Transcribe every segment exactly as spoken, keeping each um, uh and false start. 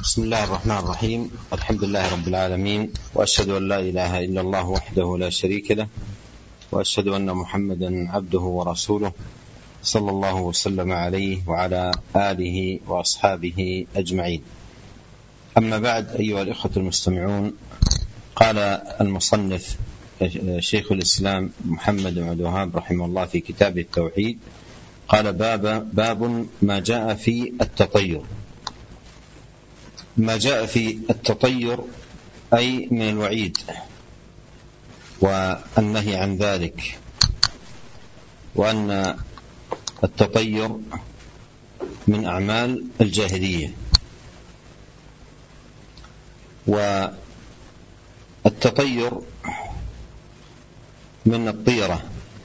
بسم الله الرحمن الرحيم. الحمد لله رب العالمين، وأشهد أن لا إله إلا الله وحده لا شريك له، وأشهد أن محمدا عبده ورسوله صلى الله وسلم عليه وعلى آله وأصحابه أجمعين. أما بعد، أيها الإخوة المستمعون، قال المصنف شيخ الإسلام محمد بن عبد الوهاب رحمه الله في كتاب التوحيد، قال باب, باب ما جاء في التطير. ما جاء في التطير أي من الوعيد والنهي عن ذلك، وأن التطير من أعمال الجاهلية. والتطير من الطيرة،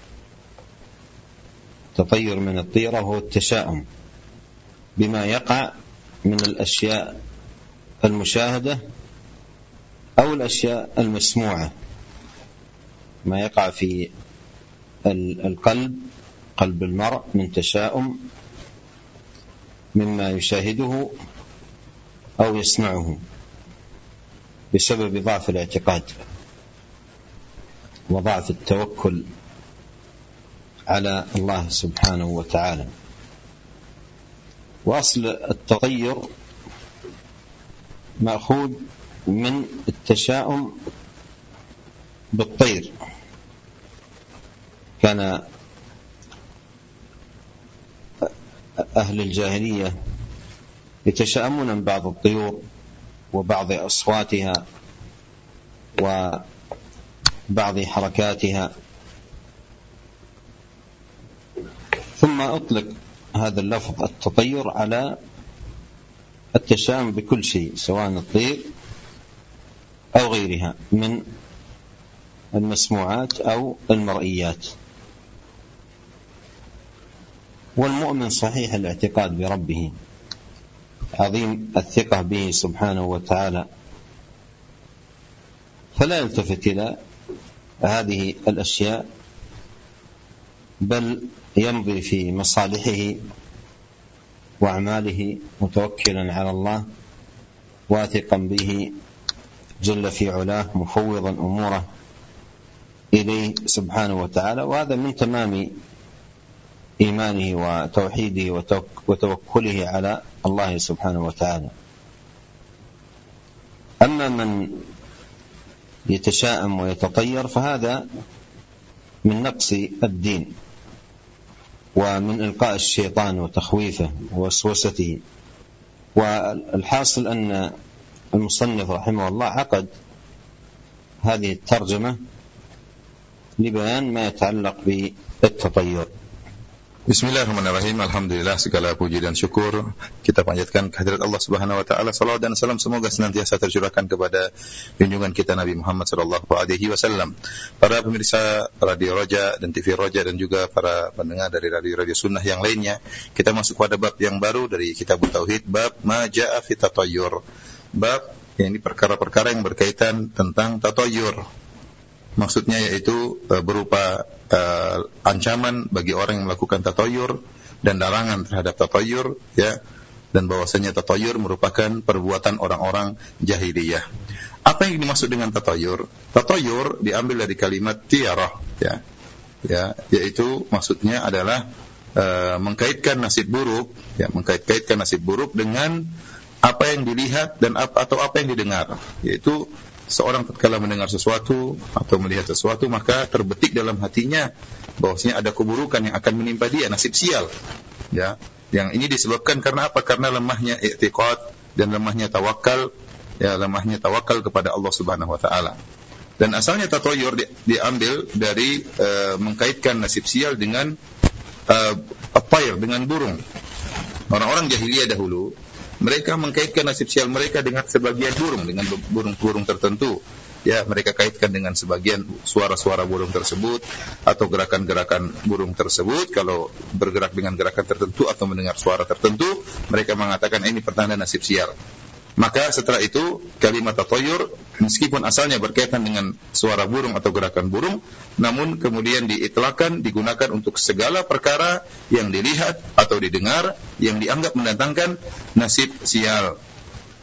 التطير من الطيرة هو التشاؤم بما يقع من الأشياء المشاهدة أو الأشياء المسموعة، ما يقع في القلب، قلب المرء، من تشاؤم مما يشاهده أو يسمعه بسبب ضعف الاعتقاد وضعف التوكل على الله سبحانه وتعالى. وأصل التطير مأخوذ من التشاؤم بالطير. كان أهل الجاهلية يتشاءمون من بعض الطيور وبعض أصواتها وبعض حركاتها، ثم أطلق هذا اللفظ التطير على التشاؤم بكل شيء، سواء الطير أو غيرها من المسموعات أو المرئيات. والمؤمن صحيح الاعتقاد بربه، عظيم الثقة به سبحانه وتعالى، فلا يلتفت إلى هذه الأشياء، بل يمضي في مصالحه وأعماله متوكلا على الله، واثقا به جل في علاه، مفوضا أموره إليه سبحانه وتعالى. وهذا من تمام إيمانه وتوحيده وتوكله على الله سبحانه وتعالى. أما من يتشاءم ويتطير فهذا من نقص الدين ومن إلقاء الشيطان وتخويفه ووسوسته. والحاصل أن المصنف رحمه الله عقد هذه الترجمة لبيان ما يتعلق بالتطير. Bismillahirrahmanirrahim. Alhamdulillah, segala puji dan syukur kita panjatkan kehadirat Allah Subhanahu wa taala. Salawat dan salam semoga senantiasa tercurahkan kepada junjungan kita Nabi Muhammad sallallahu alaihi wasallam. Para pemirsa Radio Roja dan T V Roja, dan juga para pendengar dari radio-radio sunnah yang lainnya, kita masuk pada bab yang baru dari Kitab Tauhid, bab ma jaa fi tatayyur. Bab yang ini perkara-perkara yang berkaitan tentang tatayyur. Maksudnya yaitu e, berupa e, ancaman bagi orang yang melakukan tatayyur dan larangan terhadap tatayyur, ya, dan bahwasanya tatayyur merupakan perbuatan orang-orang jahiliyah. Apa yang dimaksud dengan tatayyur? Tatayyur diambil dari kalimat tiarah, ya, ya, yaitu maksudnya adalah e, mengkaitkan nasib buruk, ya, mengkait-kaitkan nasib buruk dengan apa yang dilihat dan ap, atau apa yang didengar, yaitu seorang tatkala mendengar sesuatu atau melihat sesuatu, maka terbetik dalam hatinya bahwasanya ada keburukan yang akan menimpa dia, nasib sial, ya. Yang ini disebabkan karena apa? Karena lemahnya i'tiqad dan lemahnya tawakal, ya, lemahnya tawakal kepada Allah Subhanahu wa taala. Dan asalnya tatayyur di, diambil dari uh, mengkaitkan nasib sial dengan uh, at-tayr, dengan burung. Orang-orang jahiliyah dahulu, mereka mengkaitkan nasib sial mereka dengan sebagian burung, dengan burung-burung tertentu. Ya, mereka kaitkan dengan sebagian suara-suara burung tersebut atau gerakan-gerakan burung tersebut. Kalau bergerak dengan gerakan tertentu atau mendengar suara tertentu, mereka mengatakan ini pertanda nasib sial. Maka setelah itu kalimat tatayyur meskipun asalnya berkaitan dengan suara burung atau gerakan burung, namun kemudian diitlaqkan, digunakan untuk segala perkara yang dilihat atau didengar yang dianggap mendatangkan nasib sial.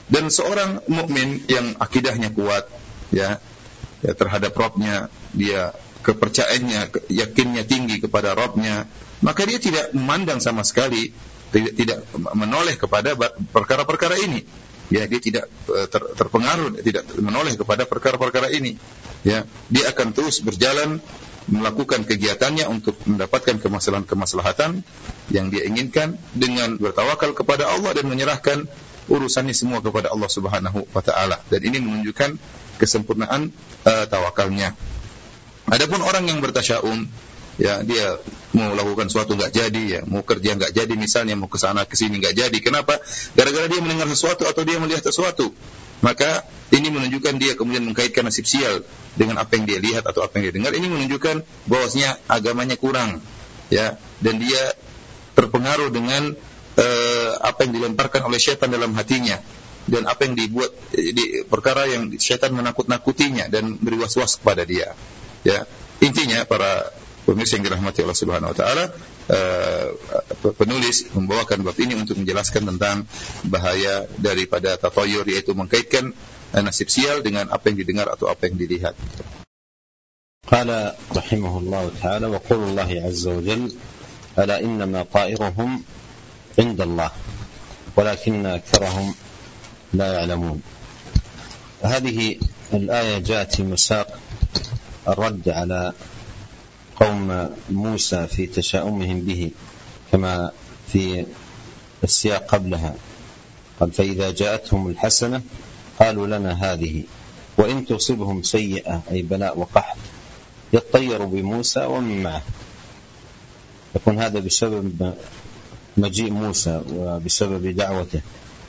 Dan seorang mukmin yang akidahnya kuat, ya, ya terhadap Rabbnya, dia kepercayaannya, yakinnya tinggi kepada Rabbnya, maka dia tidak memandang sama sekali, tidak, tidak menoleh kepada perkara-perkara ini. Ya, dia tidak ter, terpengaruh, tidak menoleh kepada perkara-perkara ini. Ya, dia akan terus berjalan melakukan kegiatannya untuk mendapatkan kemaslahatan-kemaslahatan yang dia inginkan dengan bertawakal kepada Allah dan menyerahkan urusannya semua kepada Allah Subhanahu wa taala. Dan ini menunjukkan kesempurnaan uh, tawakalnya. Adapun orang yang bertasya'um, ya, dia mau lakukan sesuatu enggak jadi, ya, mau kerja enggak jadi, misalnya mau ke sana ke sini enggak jadi. Kenapa? Gara-gara dia mendengar sesuatu atau dia melihat sesuatu. Maka ini menunjukkan dia kemudian mengkaitkan nasib sial dengan apa yang dia lihat atau apa yang dia dengar. Ini menunjukkan bahwasanya agamanya kurang, ya, dan dia terpengaruh dengan uh, apa yang dilemparkan oleh syaitan dalam hatinya, dan apa yang dibuat di perkara yang syaitan menakut-nakutinya dan beri was-was kepada dia. Ya, intinya para pemirsa yang dirahmati Allah Subhanahu wa taala, uh, penulis membawakan bab ini untuk menjelaskan tentang bahaya daripada tatayur, yaitu mengkaitkan uh, nasib sial dengan apa yang didengar atau apa yang dilihat. Qala rahimahullah ta'ala wa qul Allah azza wa jalla ala innama ta'iruhum 'inda Allah walakinna aktharahum la ya'lamun. Hadhihi al-ayah ja'at fi masaq الرد على قوم موسى في تشاؤمهم به كما في السياق قبلها. قال فإذا جاءتهم الحسنة قالوا لنا هذه وإن تصبهم سيئة أي بلاء وقحط يطيروا بموسى ومن معه. يكون هذا بسبب مجيء موسى وبسبب دعوته،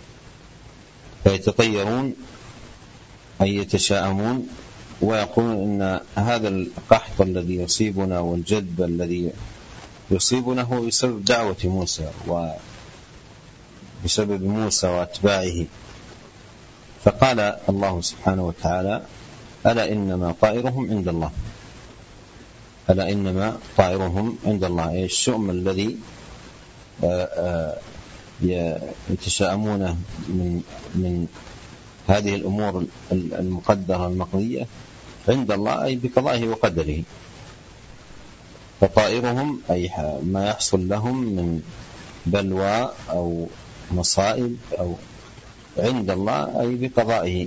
فيتطيرون أي يتشاءمون ويقولون إن هذا القحط الذي يصيبنا والجدب الذي يصيبنا هو بسبب دعوة موسى وبسبب موسى وأتباعه. فقال الله سبحانه وتعالى ألا إنما طائرهم عند الله، ألا إنما طائرهم عند الله، أي الشؤم الذي يتشاءمونه من من هذه الأمور المقدرة المقضية عند الله أي بقضائه وقدره. فطائرهم أي ما يحصل لهم من بلوى أو مصائب أو عند الله أي بقضائه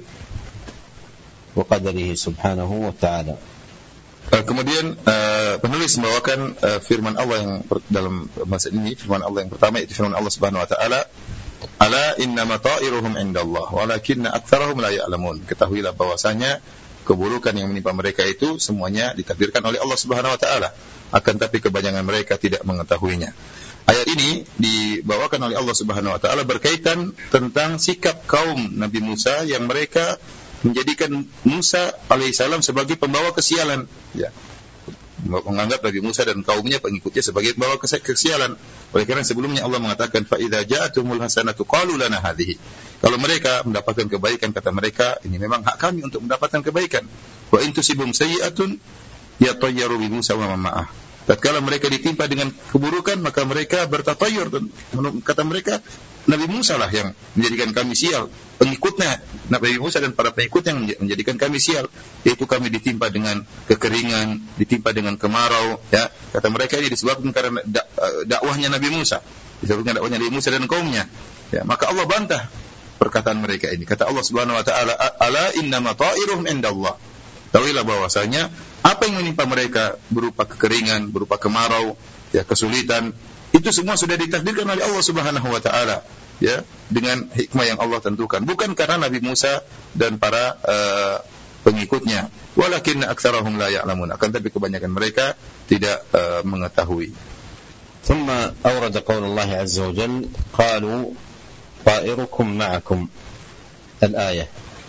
وقدره سبحانه وتعالى. Kemudian uh, penulis membawakan uh, firman Allah yang per, dalam masa ini, firman Allah yang pertama itu firman Allah Subhanahu wa taala, ala innama ta'iruhum indallah walakinna aktsarahum la ya'lamun. Ketahuilah bahwasanya keburukan yang menimpa mereka itu semuanya ditakdirkan oleh Allah Subhanahu wa taala, akan tapi kebanyakan mereka tidak mengetahuinya. Ayat ini dibawakan oleh Allah Subhanahu wa taala berkaitan tentang sikap kaum Nabi Musa yang mereka menjadikan Musa alaihissalam sebagai pembawa kesialan, ya, menganggap Nabi Musa dan kaumnya pengikutnya sebagai pembawa kesialan. Oleh karena sebelumnya Allah mengatakan fa idza ja'atumul hasanatu qalu lana hadhihi. Kalau mereka mendapatkan kebaikan, kata mereka, ini memang hak kami untuk mendapatkan kebaikan. Wa in tusibum sayyi'atun yatayyaru bi Musa wa man ma'ah. Tatkala mereka ditimpa dengan keburukan, maka mereka bertatayur, kata mereka Nabi Musa lah yang menjadikan kami sial, pengikutnya Nabi Musa dan para pengikutnya yang menjadikan kami sial, yaitu kami ditimpa dengan kekeringan, ditimpa dengan kemarau, ya. Kata mereka ini disebabkan karena dakwahnya Nabi Musa, disebabkan dakwahnya Nabi Musa dan kaumnya, ya. Maka Allah bantah perkataan mereka ini. Kata Allah Subhanahu wa taala, ala innama ta'iruhum indallah. Tahuilah bahwasanya apa yang menimpa mereka berupa kekeringan, berupa kemarau, ya, kesulitan, itu semua sudah ditakdirkan oleh Allah Subhanahu wa taala, ya, dengan hikmah yang Allah tentukan, bukan karena Nabi Musa dan para uh, pengikutnya. Walakinna aktsarahum la ya'lamun, akan tapi kebanyakan mereka tidak uh, mengetahui. ثم أورد قول الله عز وجل قالوا طائركم معكم الآية.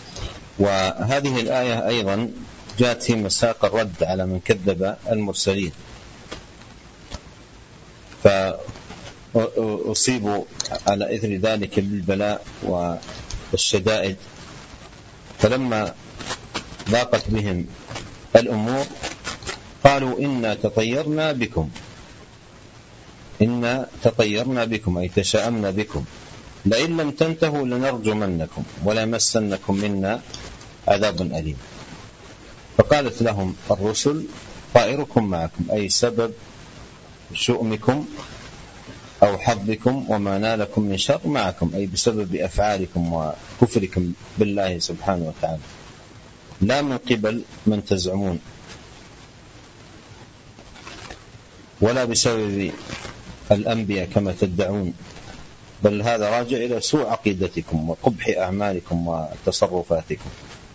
وهذه الآية أيضا جاءت في مساق الرد على من كذب المرسلين، فأصيبوا على إثر ذلك بالبلاء والشدائد، فلما ضاقت بهم الأمور قالوا إنا تطيرنا بكم إنا تطيرنا بكم أي تشاءمنا بكم لئن لم تنتهوا لنرجمنكم وليمسنكم منا عذاب أليم. فقالت لهم الرسل طائركم معكم، أي سبب شؤمكم أو حظكم وما نالكم من شر معكم، أي بسبب أفعالكم وكفركم بالله سبحانه وتعالى، لا من قبل من تزعمون ولا بسبب الأنبياء كما تدعون، بل هذا راجع إلى سوء عقيدتكم وقبح أعمالكم وتصرفاتكم.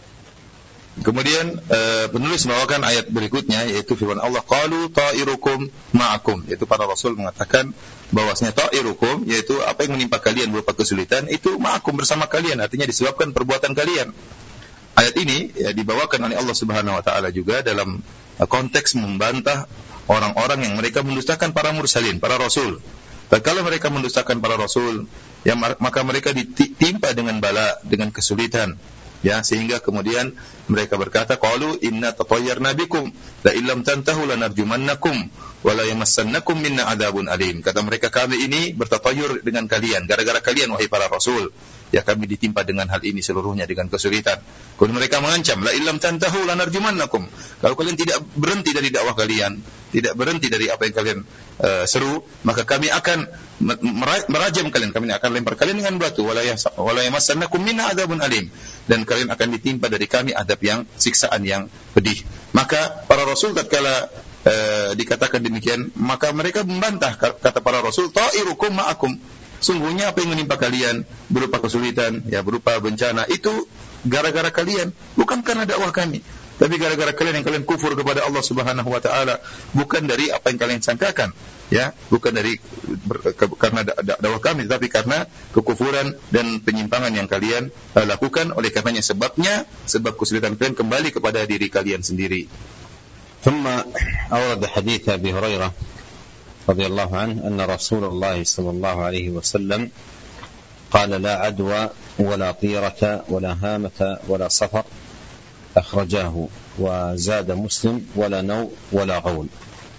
Kemudian uh, penulis membawakan ayat berikutnya, yaitu firman Allah, qalu ta'irukum ma'akum, yaitu para rasul mengatakan bahwasanya ta'irukum, yaitu apa yang menimpa kalian berupa kesulitan, itu ma'akum, bersama kalian, artinya disebabkan perbuatan kalian. Ayat ini ya, dibawakan oleh Allah Subhanahu wa taala juga dalam uh, konteks membantah orang-orang yang mereka mendustakan para mursalin, para rasul. Dan kalau mereka mendustakan para rasul, ya maka mereka ditimpa dengan bala, dengan kesulitan. Ya, sehingga kemudian mereka berkata, qalu inna tatayyarna bikum la illam tantahu lanarjumannakum wa la yamassannakum minna adzabun alim. Kata mereka, kami ini bertatayur dengan kalian gara-gara kalian wahai para rasul. Ya, kami ditimpa dengan hal ini seluruhnya, dengan kesulitan. Kemudian mereka mengancam, la illam tantahu lanarjumannakum. Kalau kalian tidak berhenti dari dakwah kalian, tidak berhenti dari apa yang kalian uh, seru, maka kami akan merajam kalian, kami akan lempar kalian dengan batu, wala yamassannakum minna adzabun alim, dan kalian akan ditimpa dari kami adab yang siksaan yang pedih. Maka para rasul tatkala uh, dikatakan demikian, maka mereka membantah, kata para rasul, ta'irukum ma'akum, sungguhnya apa yang menimpa kalian berupa kesulitan, ya berupa bencana, itu gara-gara kalian, bukan karena dakwah kami, tapi gara-gara kalian yang kalian kufur kepada Allah Subhanahu wa taala, bukan dari apa yang kalian sangkakan, ya, bukan dari ber, ke, karena da, da, dakwah kami, tapi karena kekufuran dan penyimpangan yang kalian uh, lakukan. Oleh karenanya sebabnya, sebab kesulitan kalian kembali kepada diri kalian sendiri. ثم أورد حديث أبي هريرة رضي الله عنه أن رسول الله صلى الله عليه وسلم قال لا عدوى ولا طيرة ولا هامة ولا صفر، أخرجاه، وزاد مسلم ولا نوء ولا غول.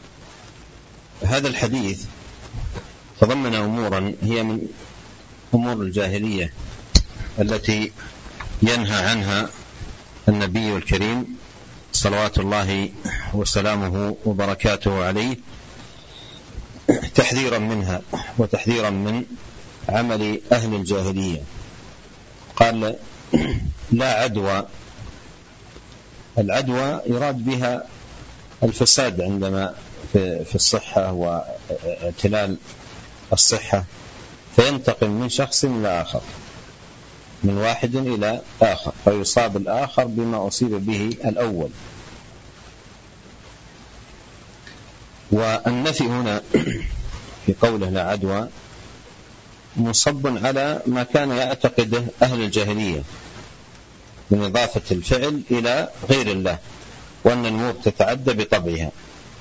هذا الحديث تضمن أمورا هي من أمور الجاهلية التي ينهى عنها النبي الكريم صلوات الله وسلامه وبركاته عليه، تحذيرا منها وتحذيرا من عمل أهل الجاهلية. قال لا عدوى، العدوى يراد بها الفساد عندما في الصحة واعتلال الصحة، فينتقل من شخص إلى آخر، من واحد إلى آخر، فيصاب الآخر بما أصيب به الأول. والنفي هنا في قوله لا عدوى مصب على ما كان يعتقده أهل الجاهلية من إضافة الفعل إلى غير الله، وأن الأمور تتعدى بطبعها،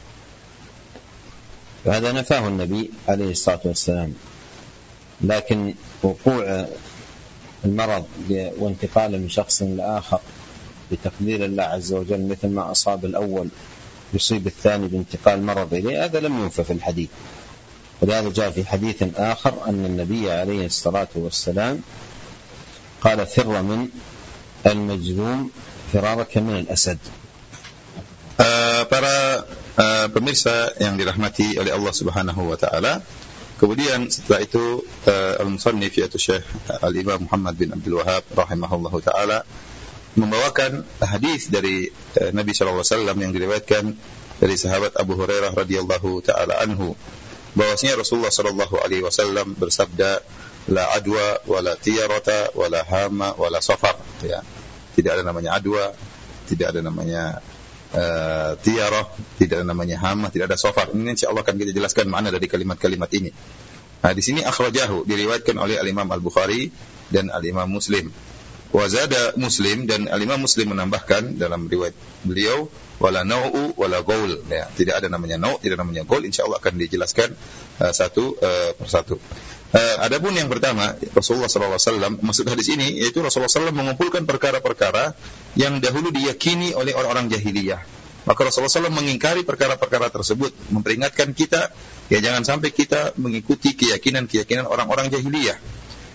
وهذا نفاه النبي عليه الصلاة والسلام. لكن وقوع المرض وانتقاله من شخص لآخر بتقدير الله عز وجل، مثل ما أصاب الأول يصيب الثاني بانتقال مرض إليه، هذا لم ينفى في الحديث. ولهذا جاء في حديث آخر أن النبي عليه الصلاة والسلام قال فر من المجذوم فرارك من الأسد. Uh, para uh, pemirsa yang dirahmati oleh Allah Subhanahu wa taala, kemudian setelah itu uh, al-musannif yaitu Syekh Al-Imam Muhammad bin Abdul Wahhab rahimahullahu taala membawakan hadis dari uh, Nabi sallallahu alaihi wasallam yang diriwayatkan dari sahabat Abu Hurairah radhiyallahu taala anhu, bahwasanya Rasulullah sallallahu alaihi wasallam bersabda, la adwa wala tiyarata wala hama wala safar, ya. Tidak ada namanya adwa, tidak ada namanya uh, tiyarah, tidak ada namanya hama, tidak ada safar. Ini insyaallah akan kita jelaskan makna dari kalimat-kalimat ini. Nah, di sini akhrajahu diriwayatkan oleh Al-Imam Al-Bukhari dan Al-Imam Muslim. Wa zada Muslim, dan Al-Imam Muslim menambahkan dalam riwayat beliau, wala nau'u wala gaul, ya, tidak ada namanya nau', tidak ada namanya gaul. Insyaallah akan dijelaskan uh, satu uh, persatu. Uh, adapun yang pertama, Rasulullah sallallahu alaihi wasallam, maksud hadis ini yaitu Rasulullah sallallahu alaihi wasallam mengumpulkan perkara-perkara yang dahulu diyakini oleh orang-orang jahiliyah. Maka Rasulullah sallallahu alaihi wasallam mengingkari perkara-perkara tersebut, memperingatkan kita, ya jangan sampai kita mengikuti keyakinan-keyakinan orang-orang jahiliyah.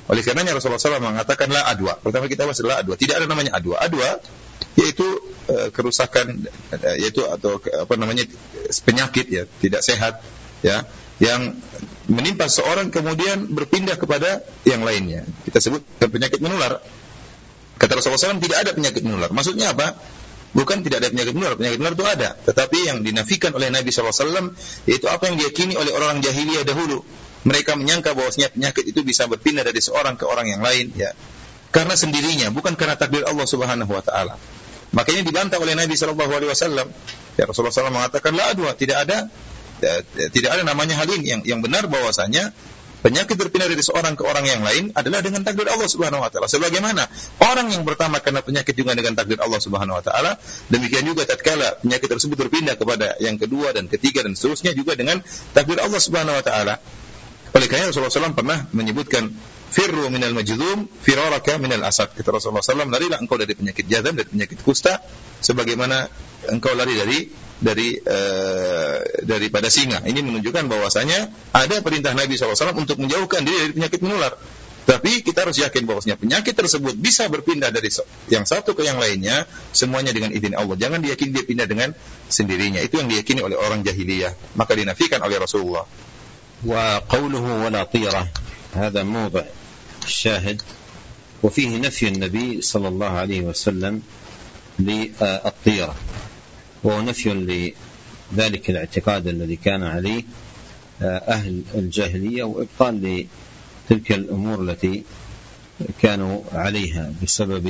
Oleh karenanya Rasulullah shallallahu alaihi wasallam mengatakan la adwa. Pertama kita bahas la adwa. Tidak ada namanya adwa. Adwa yaitu uh, kerusakan, uh, yaitu atau uh, apa namanya penyakit ya, tidak sehat ya, yang menimpa seorang kemudian berpindah kepada yang lainnya. Kita sebut penyakit menular. Kata Rasulullah shallallahu alaihi wasallam tidak ada penyakit menular. Maksudnya apa? Bukan tidak ada penyakit menular, penyakit menular itu ada. Tetapi yang dinafikan oleh Nabi shallallahu alaihi wasallam yaitu apa yang diyakini oleh orang jahiliyah dahulu. Mereka menyangka bahwasanya penyakit itu bisa berpindah dari seorang ke orang yang lain ya, karena sendirinya, bukan karena takdir Allah Subhanahu wa taala. Makanya dibantah oleh Nabi sallallahu alaihi wasallam. Ya, Rasulullah shallallahu alaihi wasallam mengatakan la adwa, tidak ada ya, tidak ada namanya hal ini. Yang yang benar bahwasanya penyakit berpindah dari seorang ke orang yang lain adalah dengan takdir Allah Subhanahu wa taala. Sebagaimana orang yang pertama kena penyakit juga dengan takdir Allah Subhanahu wa taala, demikian juga tatkala penyakit tersebut berpindah kepada yang kedua dan ketiga dan seterusnya juga dengan takdir Allah Subhanahu wa taala. Oleh karena Rasulullah shallallahu alaihi wasallam pernah menyebutkan firru minal majdzum firaraka minal asad. Kata Rasulullah shallallahu alaihi wasallam, larilah engkau dari penyakit jazam, dari penyakit kusta, sebagaimana engkau lari dari dari uh, daripada singa. Ini menunjukkan bahwasanya ada perintah Nabi shallallahu alaihi wasallam untuk menjauhkan diri dari penyakit menular. Tapi kita harus yakin bahwasanya penyakit tersebut bisa berpindah dari yang satu ke yang lainnya, semuanya dengan izin Allah. Jangan diyakini dia pindah dengan sendirinya. Itu yang diyakini oleh orang jahiliyah, maka dinafikan oleh Rasulullah. وقوله ولا طيرة هذا موضع الشاهد، وفيه نفي النبي صلى الله عليه وسلم للطيرة، وهو نفي لذلك الاعتقاد الذي كان عليه أهل الجاهلية، وإبطال لتلك الأمور التي كانوا عليها بسبب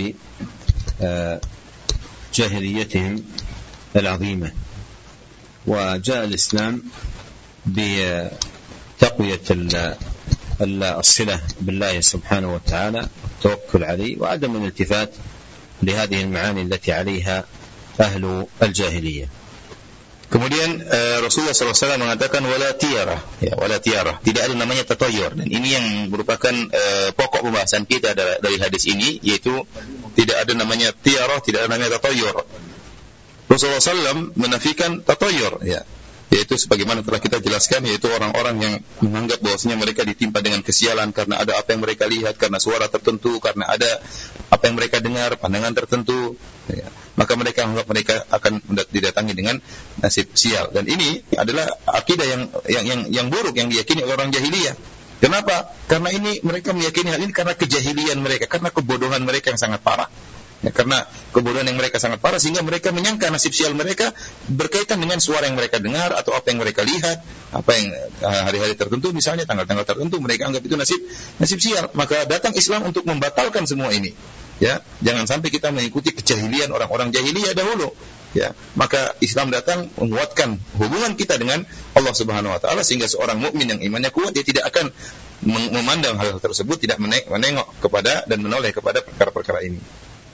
جاهليتهم العظيمة. وجاء الإسلام ب تقوية الصلة بالله سبحانه وتعالى والتوكل عليه وعدم الالتفات لهذه المعاني التي عليها أهل الجاهلية. Kemudian uh, Rasulullah shallallahu alaihi wasallam mengatakan wala tiarah, ya, wala tiarah, tidak ada namanya tatayur. Dan ini yang merupakan uh, pokok pembahasan kita dari, dari hadis ini, yaitu tidak ada namanya tiarah, tidak ada namanya tatayur. Rasulullah shallallahu alaihi wasallam menafikan tatayur, ya, yaitu sebagaimana telah kita jelaskan, yaitu orang-orang yang menganggap bahwasanya mereka ditimpa dengan kesialan karena ada apa yang mereka lihat, karena suara tertentu, karena ada apa yang mereka dengar, pandangan tertentu, ya. Maka mereka menganggap mereka akan didatangi dengan nasib sial. Dan ini adalah akidah yang yang yang, yang buruk yang diyakini oleh orang jahiliyah. Kenapa? Karena ini mereka meyakini hal ini karena kejahilian mereka, karena kebodohan mereka yang sangat parah. Ya, karena kebodohan yang mereka sangat parah sehingga mereka menyangka nasib sial mereka berkaitan dengan suara yang mereka dengar atau apa yang mereka lihat, apa yang hari-hari tertentu misalnya, tanggal-tanggal tertentu mereka anggap itu nasib nasib sial. Maka datang Islam untuk membatalkan semua ini. Ya, jangan sampai kita mengikuti kejahilian orang-orang jahiliyah dahulu. Ya, maka Islam datang menguatkan hubungan kita dengan Allah Subhanahu wa taala sehingga seorang mukmin yang imannya kuat dia tidak akan memandang hal tersebut, tidak menengok kepada dan menoleh kepada perkara-perkara ini.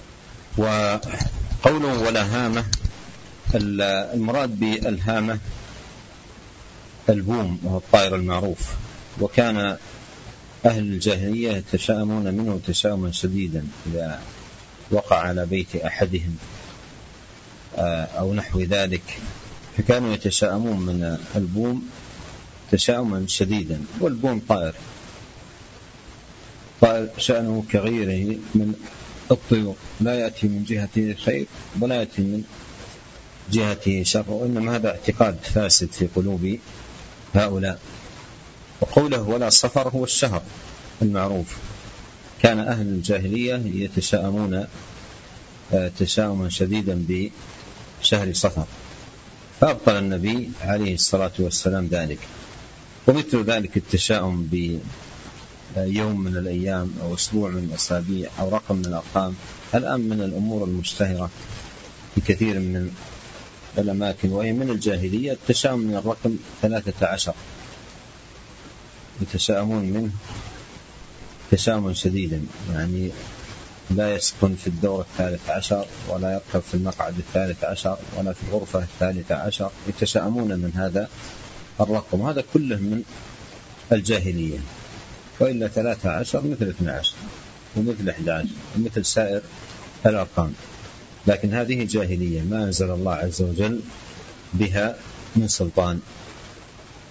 وقوله ولا هامة، المراد بالهامة البوم وهو الطائر المعروف، وكان أهل الجاهلية يتشاءمون منه تشاؤما شديدا إذا وقع على بيت أحدهم أو نحو ذلك، فكانوا يتشاءمون من البوم تشاؤما شديدا. والبوم طائر طائر شأنه كغيره من الطيور، لا يأتي من جهته خير ولا يأتي من جهته شر، وإنما هذا اعتقاد فاسد في قلوب هؤلاء. وقوله ولا صفر هو الشهر المعروف، كان أهل الجاهلية يتشاءمون تشاؤما شديدا بشهر صفر، فأبطل النبي عليه الصلاة والسلام ذلك. ومثل ذلك التشاؤم ب يوم من الأيام أو أسبوع من الأسابيع أو رقم من الأرقام، الآن من الأمور المشتهرة في كثير من الأماكن، وهي من الجاهلية التشاؤم من الرقم ثلاثة عشر، يتشاءمون منه تشاؤما شديدا، يعني لا يسكن في الدور الثالث عشر ولا يركب في المقعد الثالث عشر ولا في الغرفة الثالثة عشر، يتشاءمون من هذا الرقم. هذا كله من الجاهلية. وإلا ثلاثة عشر مثل اثنى عشر ومثل أحد عشر ومثل سائر الأرقام، لكن هذه جاهلية ما أنزل الله عز وجل بها من سلطان.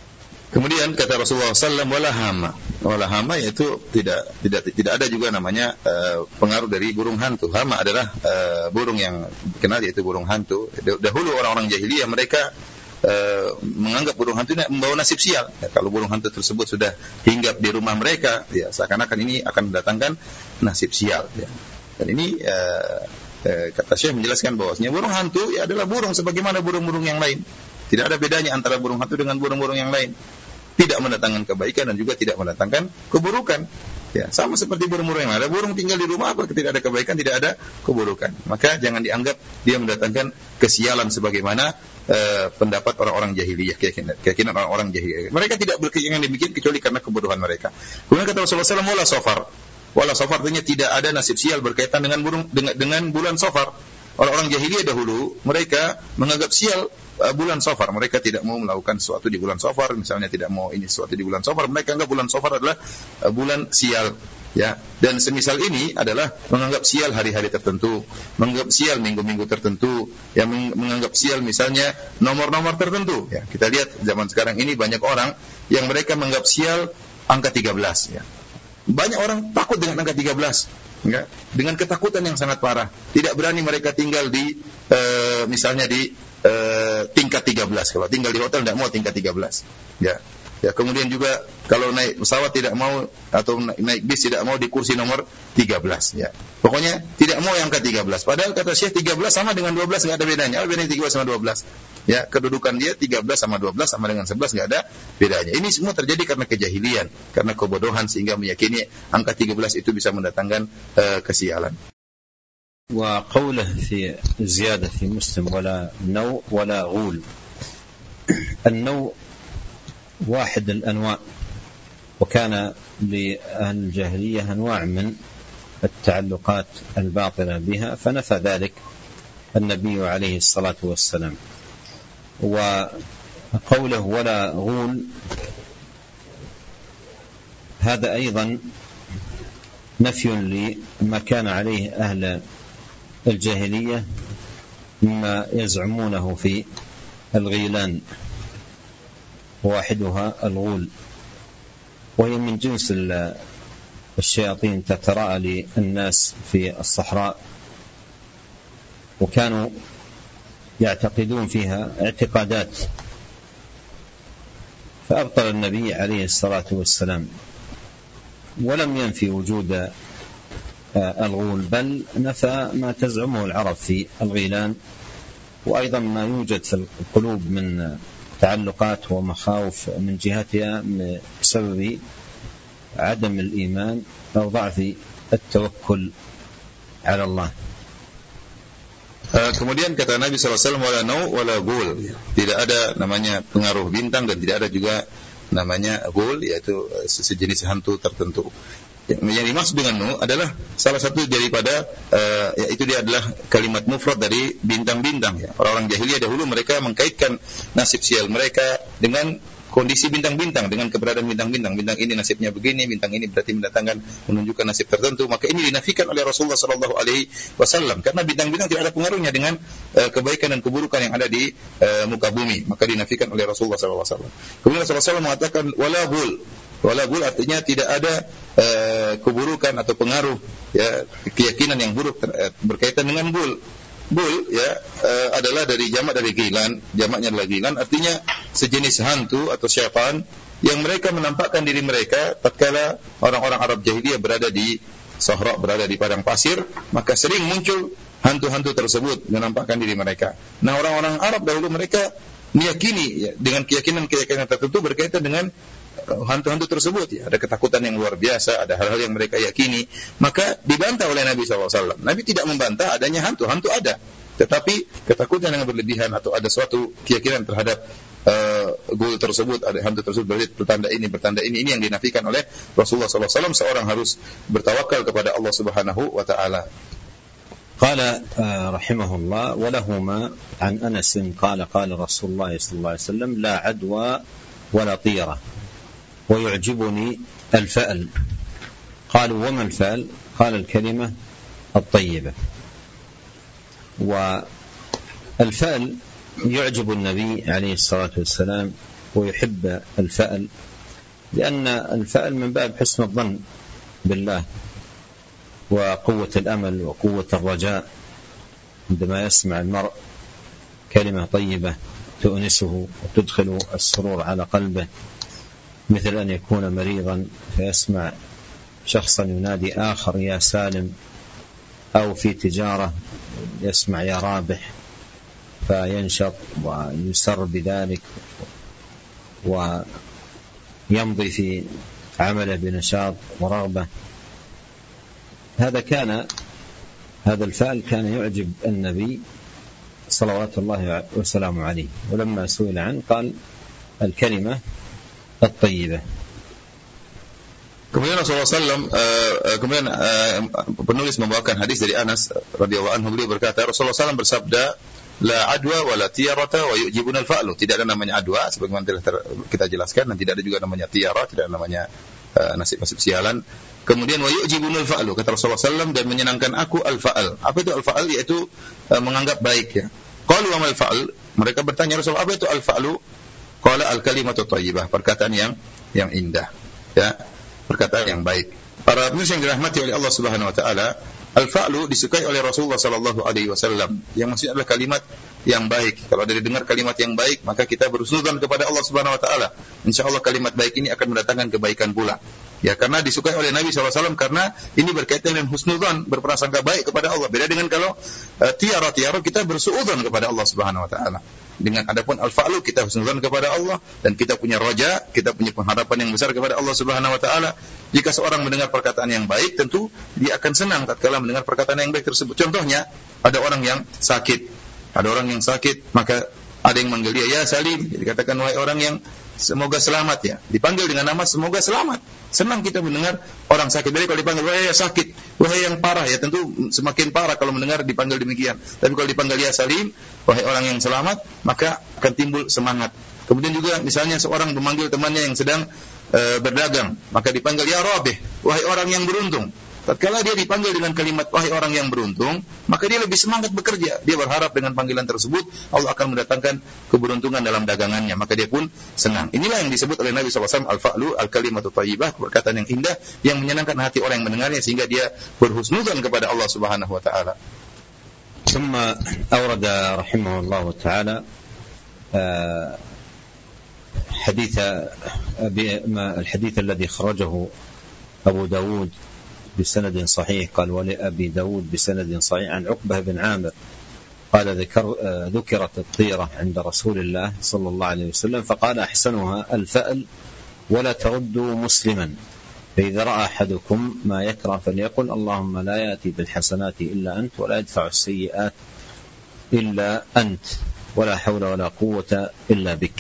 Kemudian kata Rasulullah shallallahu alaihi wasallam wala hama. Wala hama yaitu tidak tidak tidak ada juga namanya uh, pengaruh dari burung hantu. Hama adalah uh, burung yang dikenal yaitu burung hantu. Dahulu orang-orang jahiliyah mereka uh, menganggap burung hantu ini membawa nasib sial. Ya, kalau burung hantu tersebut sudah hinggap di rumah mereka, ya seakan-akan ini akan mendatangkan nasib sial. Ya. Dan ini uh, uh, kata Syekh menjelaskan bahwasanya burung hantu ya adalah burung sebagaimana burung-burung yang lain. Tidak ada bedanya antara burung hantu dengan burung-burung yang lain. Tidak mendatangkan kebaikan dan juga tidak mendatangkan keburukan. Ya, sama seperti burung-burung yang lain. Ada burung tinggal di rumah apa tidak ada kebaikan, tidak ada keburukan. Maka jangan dianggap dia mendatangkan kesialan sebagaimana uh, pendapat orang-orang jahiliyah, keyakinan, keyakinan orang-orang jahiliyah. Mereka tidak berkeyakinan demikian kecuali karena kebodohan mereka. Kemudian kata Rasulullah shallallahu alaihi wasallam wala safar. Wala safar artinya tidak ada nasib sial berkaitan dengan burung dengan, dengan bulan Safar. Orang-orang jahiliyah dahulu mereka menganggap sial uh, bulan Safar. Mereka tidak mau melakukan sesuatu di bulan Safar, misalnya tidak mau ini sesuatu di bulan Safar. Mereka anggap bulan Safar adalah uh, bulan sial, ya. Dan semisal ini adalah menganggap sial hari-hari tertentu, menganggap sial minggu-minggu tertentu, yang menganggap sial misalnya nomor-nomor tertentu. Ya, kita lihat zaman sekarang ini banyak orang yang mereka menganggap sial angka tiga belas. Ya. Banyak orang takut dengan angka tiga belas. Ya, dengan ketakutan yang sangat parah. Tidak berani mereka tinggal di uh, misalnya di uh, tingkat tiga belas. Kalau tinggal di hotel tidak mau tingkat tiga belas. Ya. Ya, kemudian juga kalau naik pesawat tidak mau atau naik bis tidak mau di kursi nomor tiga belas, ya. Pokoknya tidak mau yang ke tiga belas. Padahal kata Syekh tiga belas sama dengan dua belas enggak ada bedanya. Apa bedanya tiga belas sama dua belas? Ya, kedudukan dia tiga belas sama dua belas sama dengan sebelas enggak ada bedanya. Ini semua terjadi karena kejahilian, karena kebodohan sehingga meyakini angka tiga belas itu bisa mendatangkan uh, kesialan. Wa qawluhu fi ziyadah fi Muslim wala naw wala ghul. An-naw واحد الأنواع وكان لأهل الجاهلية أنواع من التعلقات الباطلة بها فنفى ذلك النبي عليه الصلاة والسلام. وقوله ولا غول هذا أيضا نفي لما كان عليه أهل الجاهلية مما يزعمونه في الغيلان واحدها الغول وهي من جنس الشياطين تتراءى للناس في الصحراء وكانوا يعتقدون فيها اعتقادات فأبطل النبي عليه الصلاة والسلام ولم ينفي وجود الغول بل نفى ما تزعمه العرب في الغيلان وأيضا ما يوجد في القلوب من تعلقات ومخاوف من جهتها بسبب عدم الإيمان أو ضعف التوكل على الله. Kemudian kata Nabi shallallahu alaihi wasallam wala naw wala ghul. Tidak ada namanya pengaruh bintang dan tidak ada juga namanya ghul, yaitu sejenis hantu tertentu. Yang dimaksud dengan nu adalah salah satu daripada uh, yaitu dia adalah kalimat mufrad dari bintang-bintang, ya. Orang-orang jahiliyah dahulu mereka mengkaitkan nasib sial mereka dengan kondisi bintang-bintang, dengan keberadaan bintang-bintang. Bintang ini nasibnya begini, bintang ini berarti mendatangkan menunjukkan nasib tertentu. Maka ini dinafikan oleh Rasulullah sallallahu alaihi wasallam karena bintang-bintang tidak ada pengaruhnya dengan uh, kebaikan dan keburukan yang ada di uh, muka bumi. Maka dinafikan oleh Rasulullah sallallahu alaihi wasallam. Kemudian Rasulullah sallallahu alaihi wasallam mengatakan wala ghul. Wala ghul artinya tidak ada uh, keburukan atau pengaruh, ya, keyakinan yang buruk ter, uh, berkaitan dengan ghul. Ghul, ya, uh, adalah dari jamak dari ghilan, jamaknya adalah ghilan, artinya sejenis hantu atau syaitan yang mereka menampakkan diri mereka tatkala orang-orang Arab jahiliyah berada di Sahra, berada di padang pasir, maka sering muncul hantu-hantu tersebut menampakkan diri mereka. Nah, orang-orang Arab dahulu mereka meyakini, ya, dengan keyakinan-keyakinan tertentu berkaitan dengan hantu-hantu tersebut, ya. Ada ketakutan yang luar biasa, ada hal-hal yang mereka yakini, maka dibantah oleh Nabi shallallahu alaihi wasallam. Nabi tidak membantah adanya hantu, hantu ada, tetapi ketakutan yang berlebihan atau ada suatu keyakinan terhadap uh, ghul tersebut, ada hantu tersebut berarti bertanda ini, bertanda ini, ini yang dinafikan oleh Rasulullah shallallahu alaihi wasallam. Seorang harus bertawakal kepada Allah Subhanahu wa taala. قال رحمه الله ولهما عن أنس قال قال رسول الله صلى الله عليه وسلم لا عدوى ولا طيرة ويعجبني الفأل. قالوا وما الفأل؟ قال الكلمة الطيبة. والفأل يعجب النبي عليه الصلاة والسلام ويحب الفأل، لأن الفأل من باب حسن الظن بالله وقوة الأمل وقوة الرجاء. عندما يسمع المرء كلمة طيبة تؤنسه وتدخل السرور على قلبه، مثل أن يكون مريضا فيسمع شخصا ينادي آخر يا سالم، أو في تجارة يسمع يا رابح فينشط ويسر بذلك ويمضي في عمله بنشاط ورغبة. هذا كان هذا الفعل كان يعجب النبي صلوات الله وسلامه عليه، ولما سئل عنه قال الكلمة الطيبة. Kemudian Rasulullah shallallahu alaihi wasallam uh, kemudian uh, penulis membawakan hadis dari Anas radhiyallahu anhu, beliau berkata Rasulullah shallallahu alaihi wasallam bersabda, la adwa wala tiyarata wa yujibuna al-fa'lu. Tidak ada namanya adwa sebagaimana telah kita jelaskan, dan tidak ada juga namanya tiyara, tidak ada namanya uh, nasib-nasib sialan. Kemudian wa yujibuna al-fa'lu, kata Rasulullah shallallahu alaihi wasallam, dan menyenangkan aku al-fa'al. Apa itu al-fa'al? Yaitu uh, menganggap baik ya. Qalu wa mal fa'al? Mereka bertanya Rasulullah, apa itu al-fa'lu? Qala al-kalimatu thayyibah, perkataan yang yang indah ya, perkataan yang baik. Para pemirsa yang dirahmati oleh Allah Subhanahu wa taala, al-fa'lu disukai oleh Rasulullah sallallahu alaihi wasallam. Yang maksudnya adalah kalimat yang baik. Kalau ada didengar kalimat yang baik, maka kita berhusnudzon kepada Allah Subhanahu wa taala. Insyaallah kalimat baik ini akan mendatangkan kebaikan pula. Ya, karena disukai oleh Nabi sallallahu alaihi wasallam, karena ini berkaitan dengan husnudzon, berprasangka baik kepada Allah. Beda dengan kalau uh, tiara-tiara kita bersuudzon kepada Allah Subhanahu wa taala. Dengan adapun al-fa'lu kita husnudzon kepada Allah, dan kita punya raja, kita punya pengharapan yang besar kepada Allah Subhanahu wa taala. Jika seorang mendengar perkataan yang baik, tentu dia akan senang tatkala mendengar perkataan yang baik tersebut. Contohnya, ada orang yang sakit. Ada orang yang sakit, maka ada yang manggil dia ya Salim. Jadi katakan wahai orang yang semoga selamat ya. Dipanggil dengan nama semoga selamat. Senang kita mendengar orang sakit. Jadi kalau dipanggil wahai yang sakit, wahai yang parah, ya tentu semakin parah kalau mendengar dipanggil demikian. Tapi kalau dipanggil ya Salim, wahai orang yang selamat, maka akan timbul semangat. Kemudian juga misalnya seorang memanggil temannya yang sedang e, berdagang, maka dipanggil ya Rabih, wahai orang yang beruntung. Tatkala dia dipanggil dengan kalimat wahai orang yang beruntung, maka dia lebih semangat bekerja. Dia berharap dengan panggilan tersebut Allah akan mendatangkan keberuntungan dalam dagangannya, maka dia pun senang. Inilah yang disebut oleh Nabi sallallahu alaihi wasallam al-fa'lu, al-kalimatu thayyibah, perkataan yang indah yang menyenangkan hati orang yang mendengarnya sehingga dia berhusnudzon kepada Allah Subhanahu wa taala. ثم أورد رحمه الله تعالى حديث الحديث الذي خرجه أبو داود بسند صحيح. قال ولأبي داود بسند صحيح عن عقبة بن عامر قال ذكر ذكرت الطيرة عند رسول الله صلى الله عليه وسلم فقال أحسنها الفأل ولا تردوا مسلما، فإذا رأى أحدكم ما يكره فليقل اللهم لا يأتي بالحسنات إلا أنت ولا يدفع السيئات إلا أنت ولا حول ولا قوة إلا بك.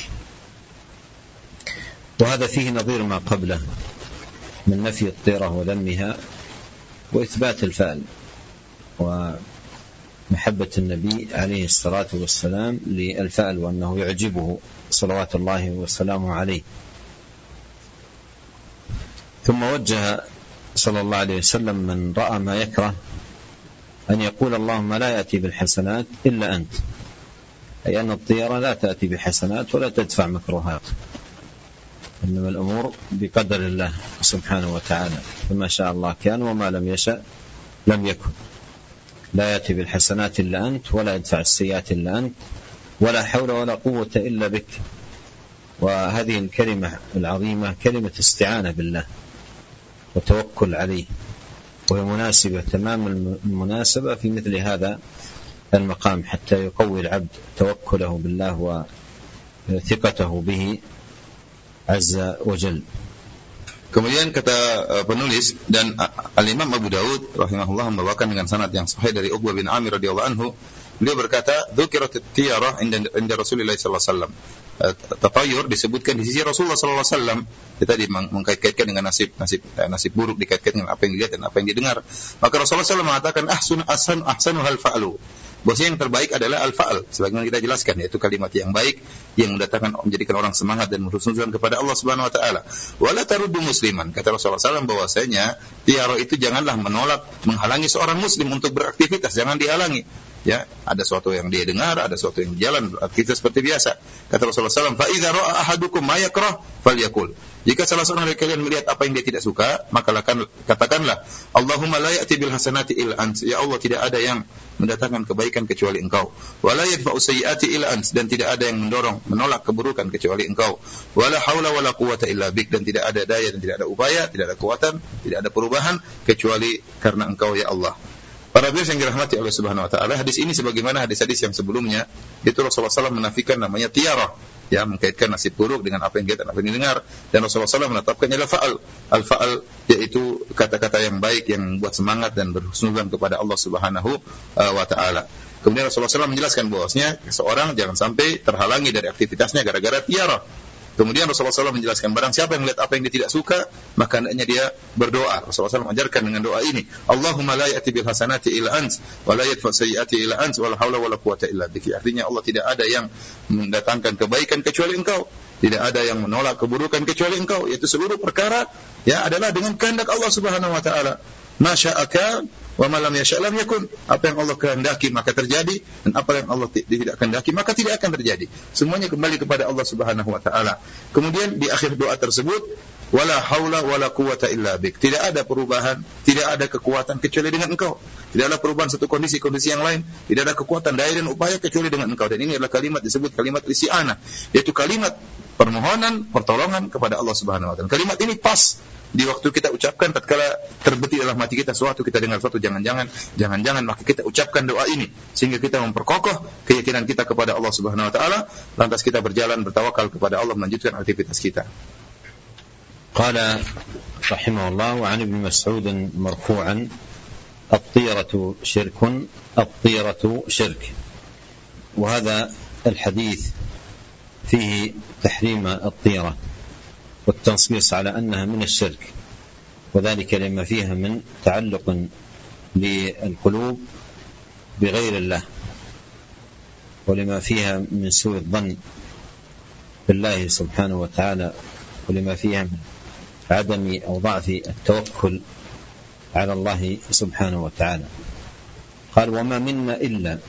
وهذا فيه نظير ما قبله من نفي الطيرة وذمها وإثبات الفعل ومحبة النبي عليه الصلاة والسلام للفعل وأنه يعجبه صلوات الله وسلامه عليه. ثم وجه صلى الله عليه وسلم من رأى ما يكره أن يقول اللهم لا يأتي بالحسنات إلا أنت، أي أن الطيرة لا تأتي بحسنات ولا تدفع مكروهات، إنما الأمور بقدر الله سبحانه وتعالى، فما شاء الله كان وما لم يشأ لم يكن. لا يأتي بالحسنات إلا أنت ولا يدفع السيئات إلا أنت ولا حول ولا قوة إلا بك. وهذه الكلمة العظيمة كلمة استعانة بالله وتوكل عليه، وهي مناسبة تمام المناسبة في مثل هذا المقام حتى يقوي العبد توكله بالله وثقته به عز وجل. Kemudian kata uh, penulis, dan uh, Al-Imam Abu Daud rahimahullah membawakan dengan sanad yang sahih dari Uqbah bin Amir radhiyallahu anhu, beliau berkata dzukirat at-tiyarah inda, inda Rasulullah sallallahu alaihi wasallam. Uh, tatayur disebutkan di sisi Rasulullah sallallahu alaihi wasallam. Kita mengkait-kaitkan dengan nasib nasib uh, nasib buruk, dikaitkan dengan apa yang dilihat dan apa yang didengar. Maka Rasulullah sallallahu alaihi wasallam mengatakan ahsun ahsan ahsanu hal fa'lu. Bahwasanya yang terbaik adalah al-fa'al, sebagaimana kita jelaskan, yaitu kalimat yang baik yang mendatangkan menjadikan orang semangat dan berhusnudzon kepada Allah Subhanahu wa taala. Wala taruddu musliman, kata Rasulullah sallallahu alaihi wasallam bahwasanya tiara itu janganlah menolak, menghalangi seorang muslim untuk beraktivitas, jangan dihalangi. Ya, ada sesuatu yang dia dengar, ada sesuatu yang jalan, kita seperti biasa. Kata Rasulullah sallallahu alaihi wasallam, "Fa idza ra'a ahadukum ma yakrah falyaqul." Jika salah seorang dari kalian melihat apa yang dia tidak suka, maka katakanlah, "Allahumma la ya'ti bil hasanati illa ant." Ya Allah, tidak ada yang mendatangkan kebaikan kecuali Engkau. Wa la yadfa'u sayyi'ati illa ant, dan tidak ada yang mendorong, menolak keburukan kecuali Engkau. Wa la haula wa la quwwata illa bik, dan tidak ada daya dan tidak ada upaya, tidak ada kekuatan, tidak ada perubahan kecuali karena Engkau ya Allah. Para bias yang dirahmati Allah Subhanahu wa taala, hadis ini sebagaimana hadis-hadis yang sebelumnya, itu Rasulullah sallallahu alaihi wasallam menafikan namanya tiarah, ya, mengkaitkan nasib buruk dengan apa yang kita apa yang didengar, dan Rasulullah sallallahu alaihi wasallam menetapkannya adalah fa'al. Al-fa'al yaitu kata-kata yang baik yang membuat semangat dan berhusnudzon kepada Allah Subhanahu wa taala. Kemudian Rasulullah sallallahu alaihi wasallam menjelaskan bahwasanya seorang jangan sampai terhalangi dari aktivitasnya gara-gara tiarah. Kemudian Rasulullah sallallahu alaihi wasallam menjelaskan, barang siapa yang melihat apa yang dia tidak suka, maka hendaknya dia berdoa. Rasulullah sallallahu alaihi wasallam mengajarkan dengan doa ini, Allahumma la ya'ti bil hasanati illa ant, wa la yadfa sayyi'ati illa ant, wa la haula wa la quwwata illa bik. Artinya Allah tidak ada yang mendatangkan kebaikan kecuali Engkau. Tidak ada yang menolak keburukan kecuali Engkau. Yaitu seluruh perkara ya adalah dengan kehendak Allah Subhanahu wa taala. Masya'aka wa ma lam yasha' lam yakun. Apa yang Allah kehendaki maka terjadi, dan apa yang Allah tidak kehendaki maka tidak akan terjadi. Semuanya kembali kepada Allah Subhanahu wa taala. Kemudian di akhir doa tersebut, wala haula wala quwwata illa bik. Tidak ada perubahan, tidak ada kekuatan kecuali dengan Engkau. Tidak ada perubahan satu kondisi-kondisi yang lain, tidak ada kekuatan daya dan upaya kecuali dengan Engkau. Dan ini adalah kalimat disebut kalimat isti'anah, yaitu kalimat permohonan pertolongan kepada Allah Subhanahu wa taala. Kalimat ini pas di waktu kita ucapkan tatkala terbetik dalam hati kita sesuatu, kita dengar sesuatu, jangan-jangan jangan-jangan maka kita ucapkan doa ini sehingga kita memperkokoh keyakinan kita kepada Allah Subhanahu wa taala, lantas kita berjalan bertawakal kepada Allah melanjutkan aktivitas kita. Qala rahimahullah wa 'an Ibn Mas'ud marfu'an at-tiyaratu syirkun at-tiyaratu syirk. Wa hadha al-hadith فيه تحريم الطيرة والتنصيص على أنها من الشرك، وذلك لما فيها من تعلق للقلوب بغير الله، ولما فيها من سوء الظن بالله سبحانه وتعالى، ولما فيها من عدم أو ضعف التوكل على الله سبحانه وتعالى. قال وما منا إلا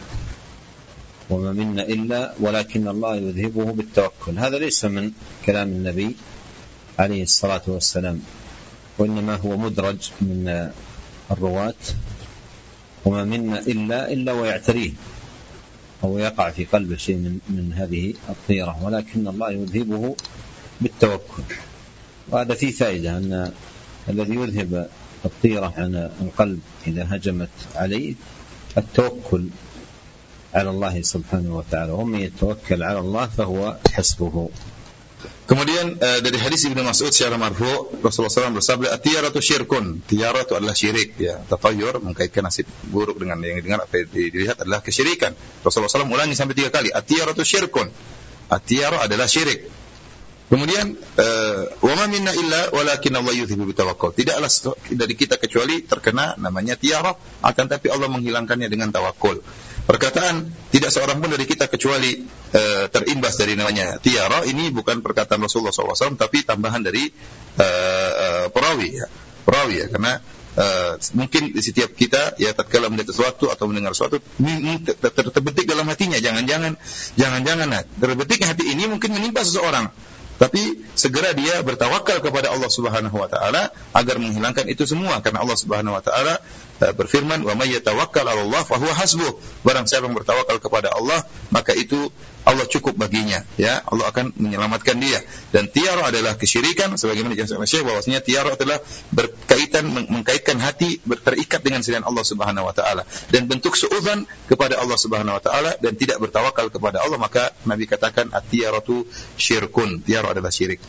وما منا إلا ولكن الله يذهبه بالتوكل. هذا ليس من كلام النبي عليه الصلاة والسلام، وإنما هو مدرج من الرواة. وما منا إلا إلا ويعتريه أو يقع في قلبه شيء من, من هذه الطيرة، ولكن الله يذهبه بالتوكل. وهذا فيه فائدة أن الذي يذهب الطيرة عن القلب إذا هجمت عليه التوكل على الله سبحانه وتعالى، ومن يتوكل على الله فهو حسبه. Kemudian uh, dari hadis Ibnu Mas'ud secara marfu, Rasulullah sallallahu alaihi wasallam bersabda, "At-tiyaratu syirkun." Tiara itu adalah syirik, ya. Tatayur mengkaitkan nasib buruk dengan yang didengar atau dilihat adalah kesyirikan. Rasulullah sallallahu alaihi wasallam ulangi sampai tiga kali, "At-tiyaratu syirkun." At-tiyara adalah syirik. Kemudian wa ma minna illa walakin Allah yudhibu bitawakkul. Tidaklah dari kita kecuali terkena namanya tiara, akan tapi Allah menghilangkannya dengan tawakul. Perkataan tidak seorang pun dari kita kecuali uh, terimbas dari namanya tiara ini bukan perkataan Rasulullah sallallahu alaihi wasallam, tapi tambahan dari uh, uh, perawi ya. Perawi ya, karena uh, mungkin di setiap kita ya tatkala melihat sesuatu atau mendengar sesuatu terbetik dalam hatinya, jangan-jangan jangan-jangan nah, terbetiknya hati ini mungkin menimpa seseorang. Tapi segera dia bertawakal kepada Allah Subhanahu wa taala agar menghilangkan itu semua, karena Allah Subhanahu wa taala berfirman, "Wa may yatawakkal 'ala Allah fa huwa hasbuh." Barang siapa yang bertawakal kepada Allah, maka itu Allah cukup baginya, ya. Allah akan menyelamatkan dia. Dan tiara adalah kesyirikan, sebagaimana dijelaskan oleh Syekh bahwasanya tiara adalah berkaitan mengkaitkan hati terikat dengan selain Allah Subhanahu wa taala dan bentuk suudzon kepada Allah Subhanahu wa taala dan tidak bertawakal kepada Allah, maka Nabi katakan at-tiyaratu syirkun. Tiara adalah syirik.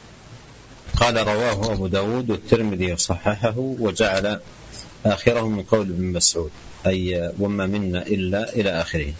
قال رواه أبو داود والترمذي وصححه وجعل آخره من قول ابن مسعود أي وما منا إلا إلى آخره.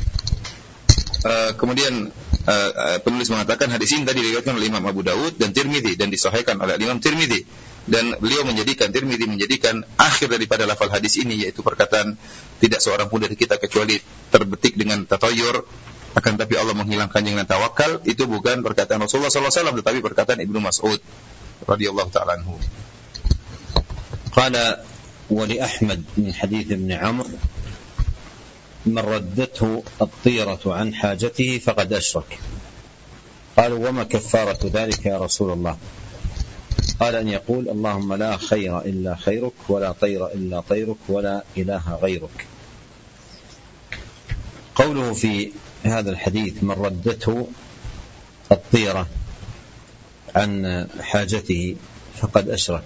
Uh, kemudian uh, uh, penulis mengatakan hadis ini tadi diriwayatkan oleh Imam Abu Dawud dan Tirmidzi dan disahihkan oleh Imam Tirmidzi, dan beliau menjadikan Tirmidzi menjadikan akhir daripada lafal hadis ini yaitu perkataan tidak seorang pun dari kita kecuali terbetik dengan tatayur, akan tapi Allah menghilangkannya dengan tawakal. Itu bukan perkataan Rasulullah sallallahu alaihi wasallam tetapi perkataan Ibnu Mas'ud radhiyallahu ta'ala anhu. Qala wa li Ahmad min hadits Ibn Amr من ردته الطيرة عن حاجته فقد أشرك. قالوا وما كفارة ذلك يا رسول الله؟ قال أن يقول اللهم لا خير إلا خيرك ولا طير إلا طيرك ولا إله غيرك. قوله في هذا الحديث من ردته الطيرة عن حاجته فقد أشرك،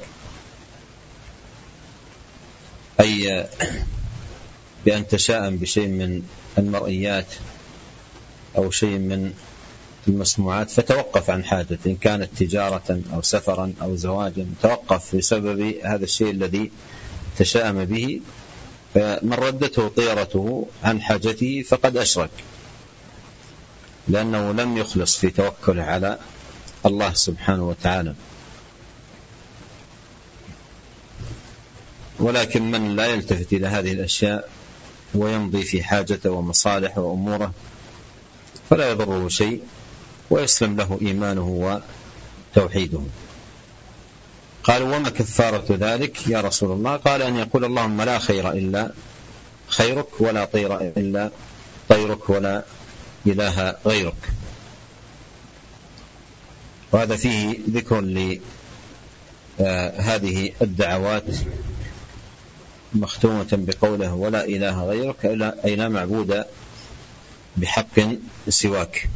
أي بأن تشاءم بشيء من المرئيات أو شيء من المسموعات فتوقف عن حاجة، إن كانت تجارة أو سفرا أو زواجا توقف بسبب هذا الشيء الذي تشاءم به. فمن ردته طيرته عن حاجته فقد أشرك، لأنه لم يخلص في توكله على الله سبحانه وتعالى. ولكن من لا يلتفت إلى هذه الأشياء ويمضي في حاجته ومصالح وأموره فلا يضره شيء ويسلم له إيمانه وتوحيده. قالوا وما كفارة ذلك يا رسول الله؟ قال أن يقول اللهم لا خير إلا خيرك ولا طير إلا طيرك ولا إله غيرك. وهذا فيه ذكر لهذه الدعوات مختومة بقوله ولا إله غيرك، أي لا معبود بحق سواك.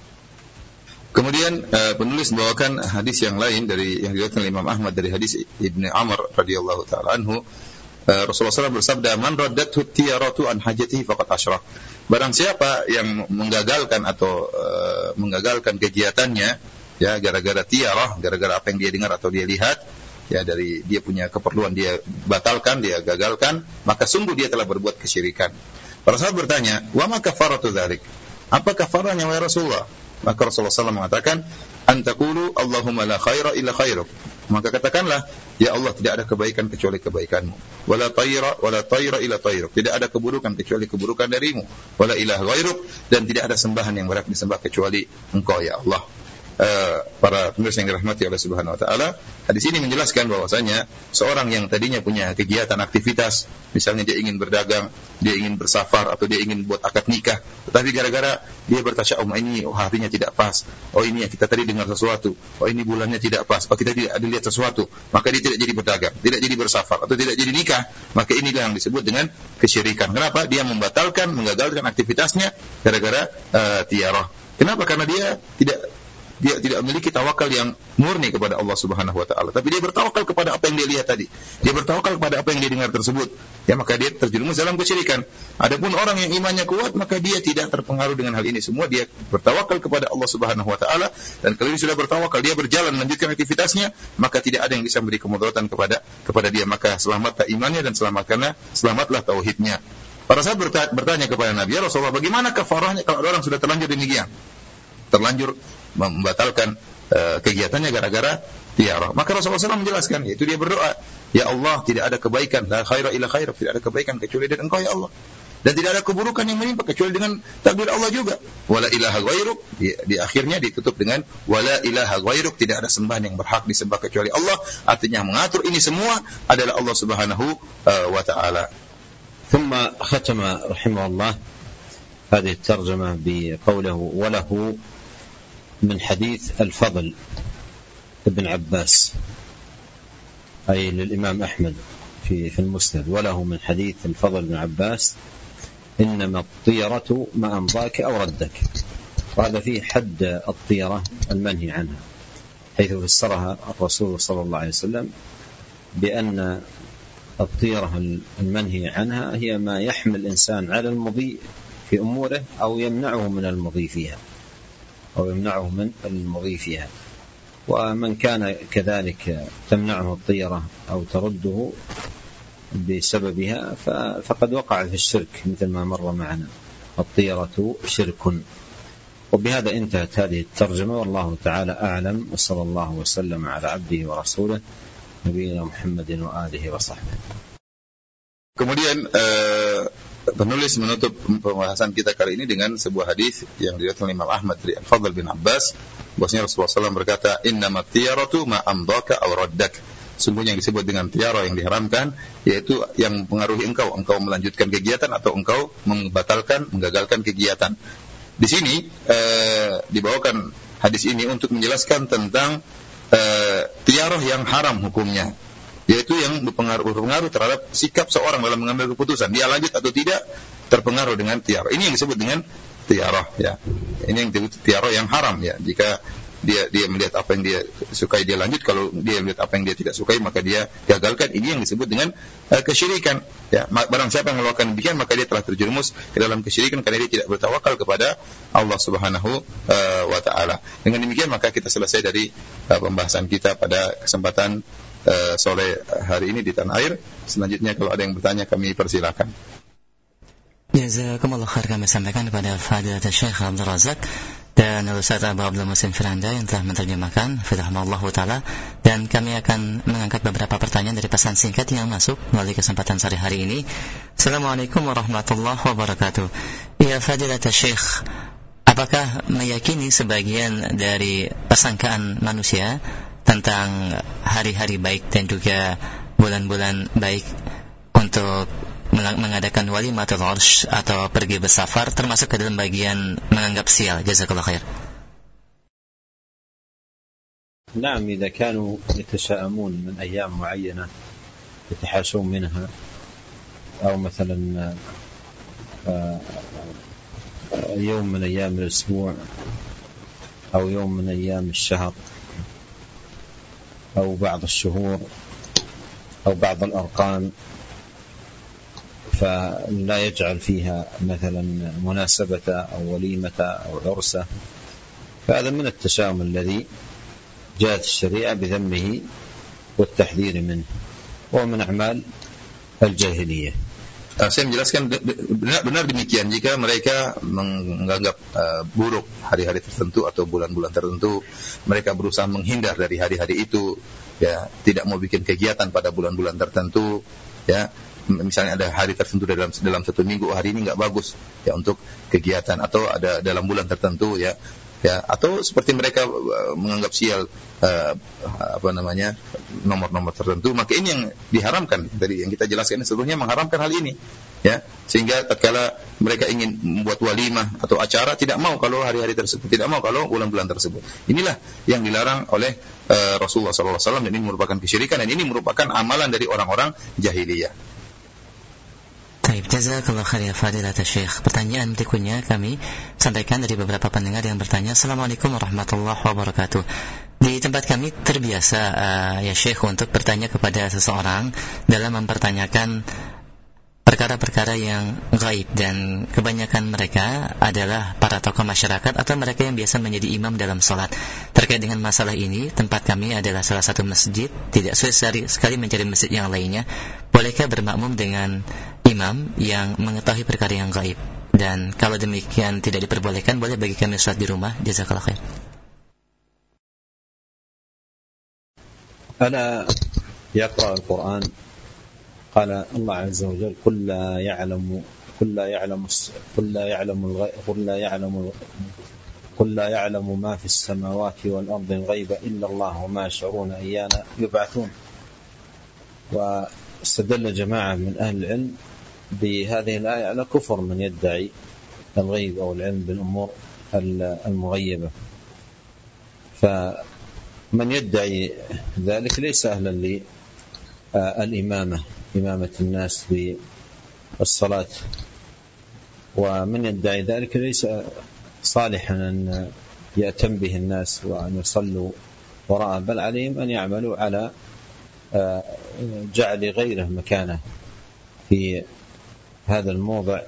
Kemudian uh, penulis membawakan hadis yang lain dari yang diriwayatkan Imam Ahmad dari hadis Ibnu Amr radhiyallahu taala anhu. Uh, Rasulullah shallallahu alaihi wasallam bersabda, "Man raddathu tiyaratu an hajatihi faqad asyrak." Barang siapa yang menggagalkan atau uh, menggagalkan kegiatannya ya gara-gara tiarah, gara-gara apa yang dia dengar atau dia lihat ya dari dia punya keperluan dia batalkan, dia gagalkan, maka sungguh dia telah berbuat kesyirikan. Para sahabat bertanya, "Wa ma kafaratu dzalik?" Apa kafarahnya wahai Rasulullah? Maka Rasulullah shallallahu alaihi wasallam mengatakan, "Antaqulu Allahumma la khaira illa khairuk." Maka katakanlah, ya Allah tidak ada kebaikan kecuali kebaikanmu. Wala tayra wala tayra illa tayruk. Tidak ada keburukan kecuali keburukan darimu. Wala ilaha ghairuk, dan tidak ada sembahan yang berhak disembah kecuali Engkau ya Allah. Uh, para pemirsa yang dirahmati oleh Subhanahu wa taala, hadis ini menjelaskan bahwasanya seorang yang tadinya punya kegiatan aktivitas, misalnya dia ingin berdagang, dia ingin bersafar atau dia ingin buat akad nikah, tetapi gara-gara dia bertasya'um, ini oh, harinya tidak pas, oh ini ya kita tadi dengar sesuatu, oh ini bulannya tidak pas, oh kita tidak ada lihat sesuatu, maka dia tidak jadi berdagang, tidak jadi bersafar atau tidak jadi nikah, maka inilah yang disebut dengan kesyirikan. Kenapa? Dia membatalkan, menggagalkan aktivitasnya gara-gara uh, tiarah. Kenapa? Karena dia tidak Dia tidak memiliki tawakal yang murni kepada Allah Subhanahu wa taala, tapi dia bertawakal kepada apa yang dia lihat tadi. Dia bertawakal kepada apa yang dia dengar tersebut. Ya, maka dia terjerumus dalam kesyirikan. Adapun orang yang imannya kuat, maka dia tidak terpengaruh dengan hal ini semua. Dia bertawakal kepada Allah Subhanahu wa taala, dan kalau dia sudah bertawakal, dia berjalan melanjutkan aktivitasnya, maka tidak ada yang bisa memberi kemudaratan kepada kepada dia. Maka selamatlah imannya dan selamatkanlah selamatlah tauhidnya. Para sahabat bertanya kepada Nabi, "Ya Rasulullah, bagaimana kafarahnya kalau orang sudah terlanjur demikian? Terlanjur membatalkan uh, kegiatannya gara-gara tiarah." Maka Rasulullah shallallahu alaihi wasallam menjelaskan, yaitu dia berdoa, "Ya Allah, tidak ada kebaikan, la khaira illa khairuk, tidak ada kebaikan kecuali dari Engkau ya Allah, dan tidak ada keburukan yang menimpa kecuali dengan takdir Allah juga. Wala ilaha ghairuk." Di, di akhirnya ditutup dengan wala ilaha ghairuk, tidak ada sembahan yang berhak disembah kecuali Allah. Artinya mengatur ini semua adalah Allah Subhanahu uh, wa taala. ثم ختم رحمه الله هذه الترجمة بقوله وله من حديث الفضل ابن عباس، أي للإمام أحمد في في المسند، وله من حديث الفضل بن عباس إنما الطيرة ما أمضاك أو ردك. وهذا فيه حد الطيرة المنهي عنها، حيث فسرها الرسول صلى الله عليه وسلم بأن الطيرة المنهي عنها هي ما يحمل الإنسان على المضي في أموره أو يمنعه من المضي فيها أو يمنعه من المضي فيها. ومن كان كذلك تمنعه الطيرة أو ترده بسببها فقد وقع في الشرك مثل ما مر معنا، الطيرة شرك. وبهذا انتهت هذه الترجمة، والله تعالى أعلم، وصلى الله وسلم على عبده ورسوله نبينا محمد وآله وصحبه. Kemudian uh, penulis menutup pembahasan kita kali ini dengan sebuah hadis yang diriwayatkan oleh Imam Ahmad dari Al-Fadl bin Abbas, bahwasanya Rasulullah shallallahu alaihi wasallam berkata, "Innamat tiyaratu ma amdaka aw raddak." sungguhnya yang disebut dengan tiara yang diharamkan yaitu yang mempengaruhi engkau, engkau melanjutkan kegiatan atau engkau membatalkan, menggagalkan kegiatan. Di sini eh, dibawakan hadis ini untuk menjelaskan tentang eh, tiara yang haram hukumnya, yaitu yang berpengaruh, berpengaruh terhadap sikap seorang dalam mengambil keputusan, dia lanjut atau tidak terpengaruh dengan tiara. Ini yang disebut dengan tiara, ya. Ini yang disebut tiara yang haram, ya. Jika dia dia melihat apa yang dia sukai dia lanjut, kalau dia melihat apa yang dia tidak sukai maka dia gagalkan. Ini yang disebut dengan uh, kesyirikan, ya. Barang siapa yang melakukan demikian maka dia telah terjerumus ke dalam kesyirikan karena dia tidak bertawakal kepada Allah Subhanahu uh, wa taala. Dengan demikian maka kita selesai dari uh, pembahasan kita pada kesempatan uh, sore hari ini di Tanah Air. Selanjutnya kalau ada yang bertanya kami persilakan. Jazakumullah khair, kami sampaikan kepada Fadilat Syekh Abdul Razak dan Ustaz Abu Abdul Muhsin Firanda yang telah menerjemahkan Fidahullah Ta'ala, dan kami akan mengangkat beberapa pertanyaan dari pesan singkat yang masuk melalui kesempatan sore hari ini. Assalamualaikum warahmatullahi wabarakatuh. Ya Fadilat Syekh, apakah meyakini sebagian dari persangkaan manusia tentang hari-hari baik dan juga bulan-bulan baik untuk mengadakan walimatul ursh atau pergi bersafar termasuk ke dalam bagian menganggap sial? Jazakallah khair. نعم إذا كانوا يتشاءمون من أيام معينة يتحاشون منها أو مثلا يوم من أيام الأسبوع أو يوم من أيام الشهر أو بعض الشهور أو بعض الأرقام فلا يجعل فيها مثلا مناسبة أو وليمة أو عرسة، فهذا من التشاؤم الذي جاءت الشريعة بذمه والتحذير منه ومن أعمال الجاهلية. Saya menjelaskan benar, benar demikian. Jika mereka menganggap uh, buruk hari-hari tertentu atau bulan-bulan tertentu, mereka berusaha menghindar dari hari-hari itu, ya, tidak mau bikin kegiatan pada bulan-bulan tertentu, ya. Misalnya ada hari tertentu dalam dalam satu minggu, hari ini nggak bagus ya untuk kegiatan, atau ada dalam bulan tertentu, ya, ya, atau seperti mereka uh, menganggap sial uh, apa namanya nomor-nomor tertentu, maka ini yang diharamkan. Dari yang kita jelaskan seluruhnya mengharamkan hal ini, ya, sehingga tatkala mereka ingin membuat walimah atau acara tidak mau kalau hari-hari tersebut, tidak mau kalau bulan-bulan tersebut. Inilah yang dilarang oleh uh, Rasulullah sallallahu alaihi wasallam, dan ini merupakan kesyirikan, dan ini merupakan amalan dari orang-orang jahiliyah. Baik, jazakallah khair ya Fadilat Syekh. Pertanyaan berikutnya kami sampaikan dari beberapa pendengar yang bertanya. Assalamualaikum warahmatullahi wabarakatuh. Di tempat kami terbiasa uh, ya Syekh untuk bertanya kepada seseorang dalam mempertanyakan perkara-perkara yang gaib, dan kebanyakan mereka adalah para tokoh masyarakat atau mereka yang biasa menjadi imam dalam sholat. Terkait dengan masalah ini, tempat kami adalah salah satu masjid, tidak sulit sekali mencari masjid yang lainnya. Bolehkah bermakmum dengan imam yang mengetahui perkara yang gaib? Dan kalau demikian tidak diperbolehkan, boleh bagi kami sholat di rumah? Jazakallah khair. ألا يقرأ القرآن قال الله عز وجل قل لا يعلم قل لا يعلم قل لا يعلم الغيب قل لا يعلم قل لا يعلم ما في السماوات والأرض الغيب إلا الله وما يشعرون أيان يبعثون. واستدل جماعة من أهل العلم بهذه الآية على كفر من يدعي الغيب أو العلم بالأمور المغيبة، فمن يدعي ذلك ليس أهلا للإمامة إمامة الناس بالصلاة، ومن يدعي ذلك ليس صالحا أن يأتم به الناس وأن يصلوا وراءه، بل عليهم أن يعملوا على جعل غيره مكانه في هذا الموضع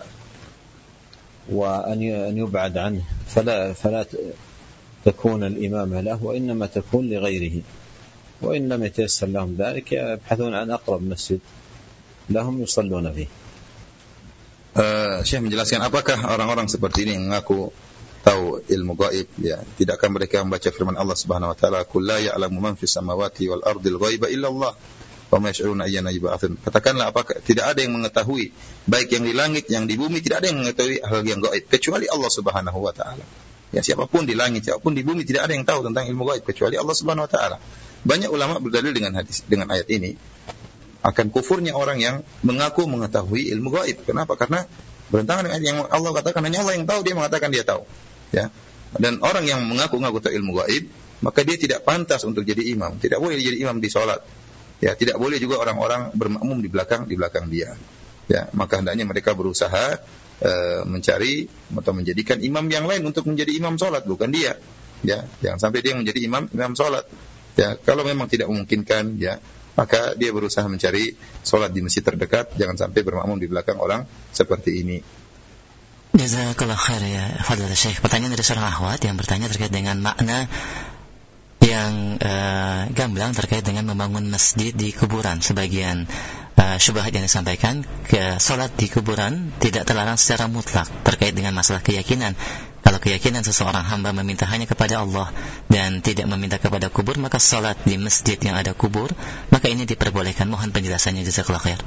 وأن يبعد عنه، فلا فلا تكون الإمامة له وإنما تكون لغيره. وإن لم يتيسر لهم ذلك يبحثون عن أقرب مسجد lahum yusalluna fi. Uh, Syekh menjelaskan, apakah orang-orang seperti ini mengaku tahu ilmu gaib, ya, tidakkah mereka membaca firman Allah Subhanahu wa taala, "Qul la ya'lamu man fis samawati wal ardil ghaiba illa Allah wa ma yash'uruna ayyana yub'atsun." Katakanlah, apakah tidak ada yang mengetahui baik yang di langit yang di bumi, tidak ada yang mengetahui hal yang gaib kecuali Allah Subhanahu wa taala. Ya, siapapun di langit, siapapun di bumi, tidak ada yang tahu tentang ilmu gaib kecuali Allah Subhanahu wa taala. Banyak ulama berdalil dengan hadis, dengan ayat ini akan kufurnya orang yang mengaku mengetahui ilmu gaib. Kenapa? Karena berentangan dengan yang Allah katakan, hanya Allah yang tahu, dia mengatakan dia tahu. Ya. Dan orang yang mengaku-ngaku tahu ilmu gaib, maka dia tidak pantas untuk jadi imam. Tidak boleh jadi imam di salat. Ya, tidak boleh juga orang-orang bermakmum di belakang di belakang dia. Ya, maka hendaknya mereka berusaha uh, mencari atau menjadikan imam yang lain untuk menjadi imam salat, bukan dia. Ya, jangan sampai dia menjadi imam imam salat. Ya, kalau memang tidak memungkinkan, ya, maka dia berusaha mencari salat di masjid terdekat, jangan sampai bermakmum di belakang orang seperti ini. Jazakallah khair ya Fadil Syekh. Pertanyaan dari seorang akhwat yang bertanya terkait dengan makna yang uh, gamblang terkait dengan membangun masjid di kuburan. Sebagian uh, syubhat yang disampaikan, ke salat di kuburan tidak terlarang secara mutlak terkait dengan masalah keyakinan. Kalau keyakinan seseorang hamba meminta hanya kepada Allah dan tidak meminta kepada kubur, maka salat di masjid yang ada kubur, maka ini diperbolehkan. Mohon penjelasannya, jazakallah khair.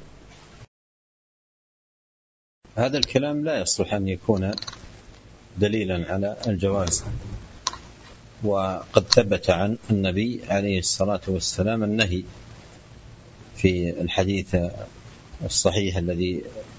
هذا الكلام لا يصلح أن يكون دليلا على الجواز، وقد ثبت عن النبي عليه الصلاة والسلام النهي في الحديث الصحيح الذي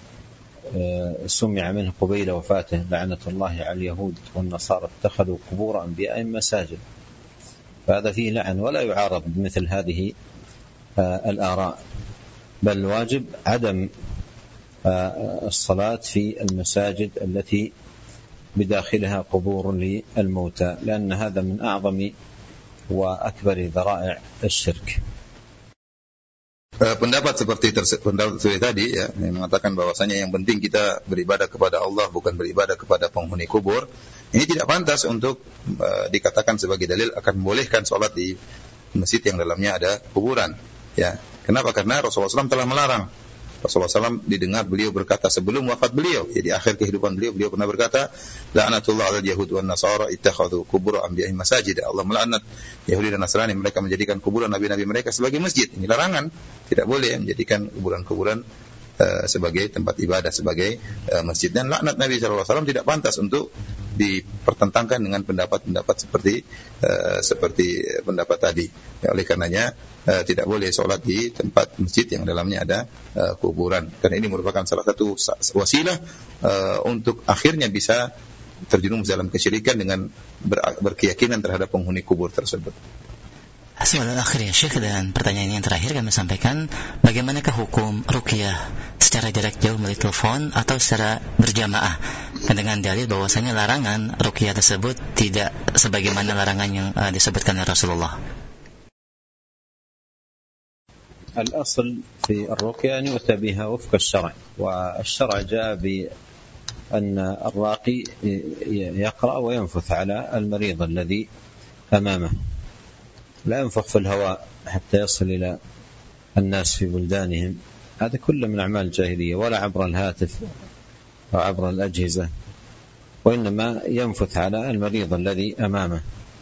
سمع منه قبيل وفاته: لعنة الله على اليهود والنصارى اتخذوا قبور أنبيائهم مساجد. فهذا فيه لعن ولا يعارض بمثل هذه الآراء، بل واجب عدم الصلاة في المساجد التي بداخلها قبور للموتى، لأن هذا من أعظم وأكبر ذرائع الشرك. Pendapat seperti pendapat seperti tadi ya, yang mengatakan bahwasanya yang penting kita beribadah kepada Allah, bukan beribadah kepada penghuni kubur. Ini tidak pantas untuk uh, dikatakan sebagai dalil akan membolehkan sholat di masjid yang dalamnya ada kuburan. Ya, kenapa? Karena Rasulullah shallallahu alaihi wasallam telah melarang. Rasulullah shallallahu alaihi wasallam didengar beliau berkata sebelum wafat beliau, jadi akhir kehidupan beliau, beliau pernah berkata, la'natullah 'alal yahud wan nasara ittakhadhu qubur anbiya'ihim masajid. Allah melaknat Yahudi dan Nasrani, mereka menjadikan kuburan nabi-nabi mereka sebagai masjid. Ini larangan, tidak boleh menjadikan kuburan-kuburan uh, sebagai tempat ibadah, sebagai uh, masjid. Dan laknat Nabi shallallahu alaihi wasallam tidak pantas untuk dipertentangkan dengan pendapat-pendapat seperti uh, seperti pendapat tadi. Ya, oleh karenanya uh, tidak boleh sholat di tempat masjid yang dalamnya ada uh, kuburan. Karena ini merupakan salah satu wasilah uh, untuk akhirnya bisa terjerumus dalam kesyirikan dengan ber- berkeyakinan terhadap penghuni kubur tersebut. Soal akhir ya Syekh, dan pertanyaan yang terakhir kami sampaikan, bagaimanakah hukum ruqyah secara jarak jauh melalui telepon atau secara berjamaah, dengan dalil bahwasanya larangan ruqyah tersebut tidak sebagaimana larangan yang uh, disebutkan oleh Rasulullah. الأصل في الرقية أن يؤتى بها وفق الشرع، والشرع جاء بأن الراقي يقرأ وينفث على المريض الذي أمامه، لا ينفخ في الهواء حتى يصل إلى الناس في بلدانهم. هذا كله من أعمال الجاهلية، ولا عبر الهاتف أو عبر الأجهزة، وإنما ينفث على المريض الذي أمامه.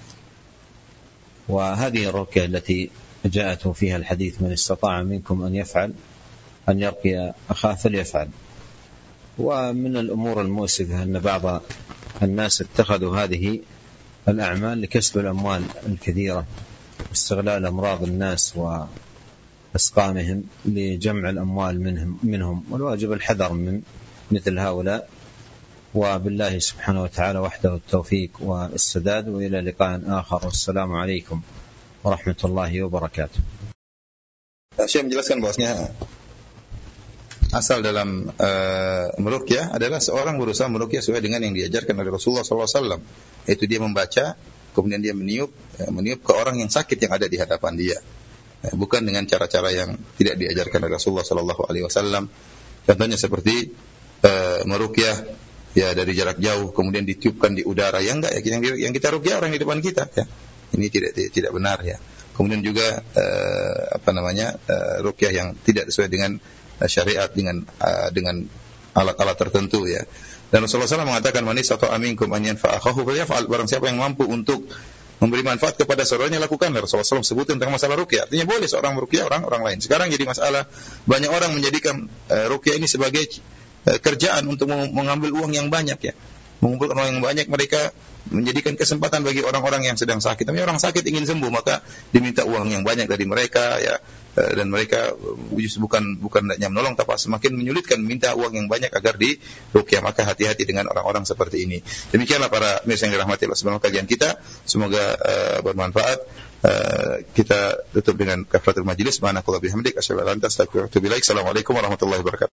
وهذه الرقية التي جاءت فيها الحديث: من استطاع منكم أن يفعل أن يرقي أخاه فليفعل. ومن الأمور المؤسفة أن بعض الناس اتخذوا هذه الأعمال لكسب الأموال الكثيرة، استغلال أمراض الناس وإسقامهم لجمع الأموال منهم, منهم والواجب الحذر من مثل هؤلاء. وبالله سبحانه وتعالى وحده التوفيق والسداد، وإلى لقاء آخر، والسلام عليكم ورحمة الله وبركاته. Syekh menjelaskan bahwasanya asal dalam uh, meruqyah adalah seorang berusaha meruqyah sesuai dengan yang diajarkan oleh Rasulullah sallallahu alaihi wasallam, yaitu dia membaca, kemudian dia meniup, ya, meniup ke orang yang sakit yang ada di hadapan dia, ya, bukan dengan cara-cara yang tidak diajarkan oleh Rasulullah sallallahu alaihi wasallam. Contohnya seperti uh, meruqyah ya dari jarak jauh, kemudian ditiupkan di udara, yang enggak ya, yang, yang kita ruqyah orang di depan kita, ya. Ini tidak tidak benar, ya. Kemudian juga uh, apa namanya uh, ruqyah yang tidak sesuai dengan uh, syariat, dengan uh, dengan alat-alat tertentu, ya. Dan Rasulullah sallallahu alaihi wasallam mengatakan, man istata'a minkum an yanfa'ahu falyaf'al. Barang siapa yang mampu untuk memberi manfaat kepada saudaranya, lakukanlah. Rasulullah sallallahu alaihi wasallam sebut tentang masalah ruqyah. Artinya boleh seorang meruqyah orang orang lain. Sekarang jadi masalah, banyak orang menjadikan uh, ruqyah ini sebagai uh, kerjaan untuk mengambil uang yang banyak, ya. mengumpulkan uang yang banyak, mereka menjadikan kesempatan bagi orang-orang yang sedang sakit. Tapi orang sakit ingin sembuh, maka diminta uang yang banyak dari mereka, ya. Dan mereka bukan bukan hanya menolong, tapi semakin menyulitkan, minta uang yang banyak agar diruqyah. Maka hati-hati dengan orang-orang seperti ini. Demikianlah para pemirsa yang dirahmati Allah subhanahu wa taala kajian kita. Semoga uh, bermanfaat. Uh, kita tutup dengan kafaratul majlis. Subhanakallah bihamdik asyhadu an la ilaha illa anta astaghfiruka wa atubu ilaik. Assalamualaikum warahmatullahi wabarakatuh.